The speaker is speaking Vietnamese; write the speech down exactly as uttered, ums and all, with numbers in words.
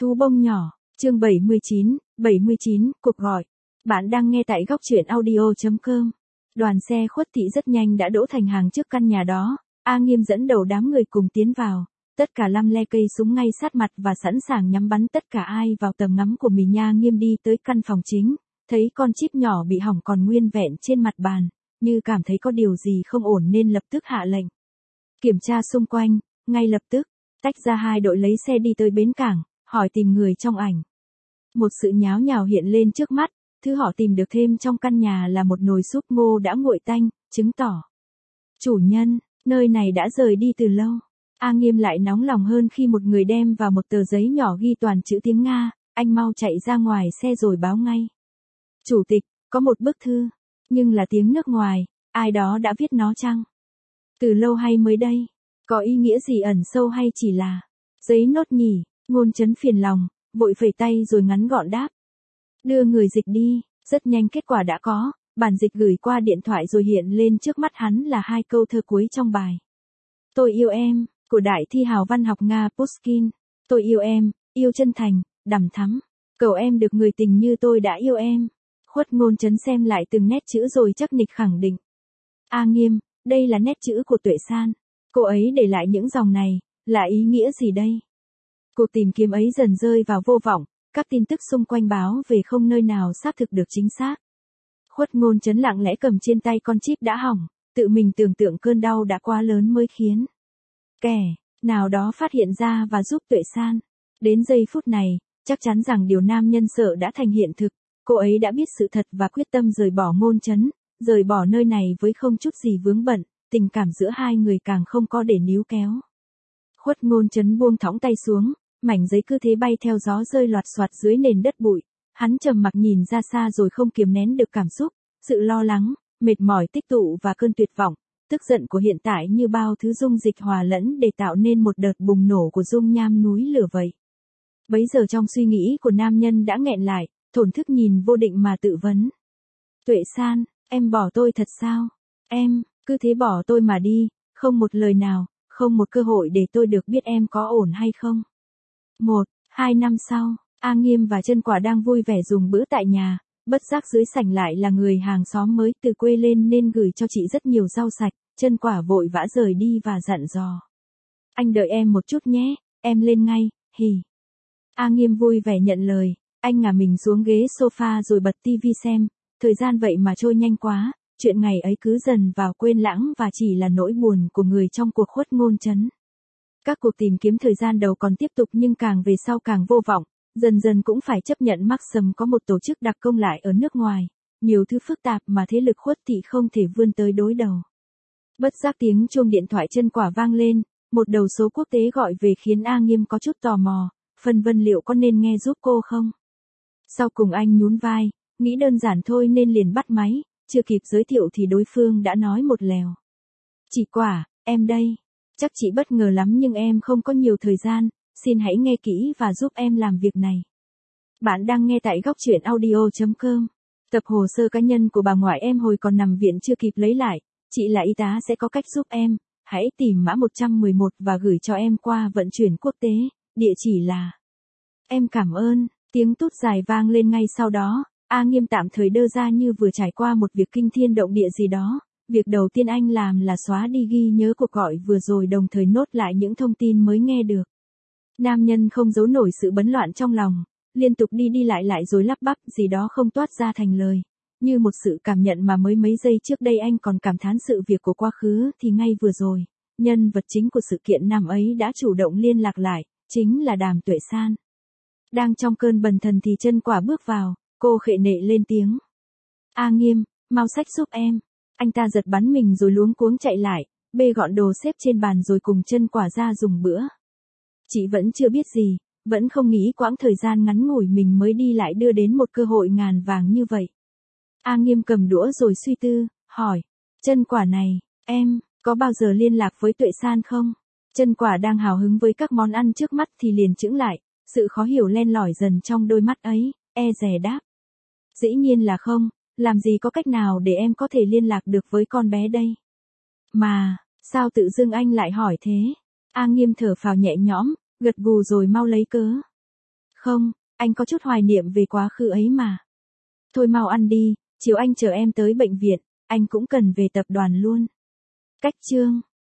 Thú bông nhỏ, chương bảy mươi chín, bảy mươi chín, cuộc gọi. Bạn đang nghe tại góc truyện audio chấm com. Đoàn xe khuất thị rất nhanh đã đỗ thành hàng trước căn nhà đó, A Nghiêm dẫn đầu đám người cùng tiến vào, tất cả lăm le cây súng ngay sát mặt và sẵn sàng nhắm bắn tất cả ai vào tầm ngắm của mình. A Nghiêm đi tới căn phòng chính, thấy con chip nhỏ bị hỏng còn nguyên vẹn trên mặt bàn, như cảm thấy có điều gì không ổn nên lập tức hạ lệnh. Kiểm tra xung quanh, ngay lập tức, tách ra hai đội lấy xe đi tới bến cảng, hỏi tìm người trong ảnh. Một sự nháo nhào hiện lên trước mắt, thứ họ tìm được thêm trong căn nhà là một nồi súp ngô đã nguội tanh, chứng tỏ chủ nhân, nơi này đã rời đi từ lâu. A Nghiêm lại nóng lòng hơn khi một người đem vào một tờ giấy nhỏ ghi toàn chữ tiếng Nga, anh mau chạy ra ngoài xe rồi báo ngay. Chủ tịch, có một bức thư, nhưng là tiếng nước ngoài, ai đó đã viết nó chăng? Từ lâu hay mới đây? Có ý nghĩa gì ẩn sâu hay chỉ là giấy nốt nhỉ? Ngôn Chấn phiền lòng, vội phẩy tay rồi ngắn gọn đáp. Đưa người dịch đi, rất nhanh kết quả đã có, bản dịch gửi qua điện thoại rồi hiện lên trước mắt hắn là hai câu thơ cuối trong bài. Tôi yêu em, của đại thi hào văn học Nga Pushkin. Tôi yêu em, yêu chân thành, đằm thắm. Cầu em được người tình như tôi đã yêu em. Khuất Ngôn Chấn xem lại từng nét chữ rồi chắc nịch khẳng định. A Nghiêm, đây là nét chữ của Tuệ San. Cô ấy để lại những dòng này, là ý nghĩa gì đây? Cuộc tìm kiếm ấy dần rơi vào vô vọng, các tin tức xung quanh báo về không nơi nào xác thực được chính xác. Khuất Ngôn Chấn lặng lẽ cầm trên tay con chip đã hỏng, tự mình tưởng tượng cơn đau đã quá lớn mới khiến kẻ nào đó phát hiện ra và giúp Tuệ San. Đến giây phút này, chắc chắn rằng điều nam nhân sợ đã thành hiện thực, cô ấy đã biết sự thật và quyết tâm rời bỏ Ngôn Chấn, rời bỏ nơi này với không chút gì vướng bận, tình cảm giữa hai người càng không có để níu kéo. Khuất Ngôn Chấn buông thõng tay xuống, mảnh giấy cứ thế bay theo gió rơi loạt soạt dưới nền đất bụi, hắn trầm mặc nhìn ra xa rồi không kiềm nén được cảm xúc, sự lo lắng, mệt mỏi tích tụ và cơn tuyệt vọng, tức giận của hiện tại như bao thứ dung dịch hòa lẫn để tạo nên một đợt bùng nổ của dung nham núi lửa vậy. Bấy giờ trong suy nghĩ của nam nhân đã nghẹn lại, thổn thức nhìn vô định mà tự vấn. Tuệ San, em bỏ tôi thật sao? Em, cứ thế bỏ tôi mà đi, không một lời nào, không một cơ hội để tôi được biết em có ổn hay không. Một, hai năm sau, A Nghiêm và Chân Quả đang vui vẻ dùng bữa tại nhà, bất giác dưới sảnh lại là người hàng xóm mới từ quê lên nên gửi cho chị rất nhiều rau sạch. Chân Quả vội vã rời đi và dặn dò. Anh đợi em một chút nhé, em lên ngay, hì. A Nghiêm vui vẻ nhận lời, anh ngả mình xuống ghế sofa rồi bật tivi xem, thời gian vậy mà trôi nhanh quá, chuyện ngày ấy cứ dần vào quên lãng và chỉ là nỗi buồn của người trong cuộc Khuất Ngôn Chấn. Các cuộc tìm kiếm thời gian đầu còn tiếp tục nhưng càng về sau càng vô vọng, dần dần cũng phải chấp nhận Maxim có một tổ chức đặc công lại ở nước ngoài, nhiều thứ phức tạp mà thế lực Khuất thị không thể vươn tới đối đầu. Bất giác tiếng chuông điện thoại Chân Quả vang lên, một đầu số quốc tế gọi về khiến A Nghiêm có chút tò mò, phân vân liệu có nên nghe giúp cô không. Sau cùng anh nhún vai, nghĩ đơn giản thôi nên liền bắt máy, chưa kịp giới thiệu thì đối phương đã nói một lèo. Chị Quả, em đây. Chắc chị bất ngờ lắm nhưng em không có nhiều thời gian, xin hãy nghe kỹ và giúp em làm việc này. Bạn đang nghe tại góc truyện audio chấm com. Tập hồ sơ cá nhân của bà ngoại em hồi còn nằm viện chưa kịp lấy lại, chị là y tá sẽ có cách giúp em, hãy tìm mã một trăm mười một và gửi cho em qua vận chuyển quốc tế, địa chỉ là... Em cảm ơn, tiếng tút dài vang lên ngay sau đó, A Nghiêm tạm thời đơ ra như vừa trải qua một việc kinh thiên động địa gì đó. Việc đầu tiên anh làm là xóa đi ghi nhớ cuộc gọi vừa rồi đồng thời nốt lại những thông tin mới nghe được. Nam nhân không giấu nổi sự bấn loạn trong lòng, liên tục đi đi lại lại rồi lắp bắp gì đó không toát ra thành lời. Như một sự cảm nhận mà mới mấy giây trước đây anh còn cảm thán sự việc của quá khứ thì ngay vừa rồi, nhân vật chính của sự kiện năm ấy đã chủ động liên lạc lại, chính là Đàm Tuệ San. Đang trong cơn bần thần thì Chân Quả bước vào, cô khệ nệ lên tiếng. A Nghiêm, mau xách giúp em. Anh ta giật bắn mình rồi luống cuống chạy lại, bê gọn đồ xếp trên bàn rồi cùng Chân Quả ra dùng bữa. Chị vẫn chưa biết gì, vẫn không nghĩ quãng thời gian ngắn ngủi mình mới đi lại đưa đến một cơ hội ngàn vàng như vậy. A Nghiêm cầm đũa rồi suy tư, hỏi, Chân Quả này, em, có bao giờ liên lạc với Tuệ San không? Chân Quả đang hào hứng với các món ăn trước mắt thì liền chững lại, sự khó hiểu len lỏi dần trong đôi mắt ấy, e dè đáp. Dĩ nhiên là không, làm gì có cách nào để em có thể liên lạc được với con bé đây? Mà, sao tự dưng anh lại hỏi thế? A Nghiêm thở phào nhẹ nhõm, gật gù rồi mau lấy cớ. Không, anh có chút hoài niệm về quá khứ ấy mà. Thôi mau ăn đi, chiều anh chờ em tới bệnh viện, anh cũng cần về tập đoàn luôn. Cách chương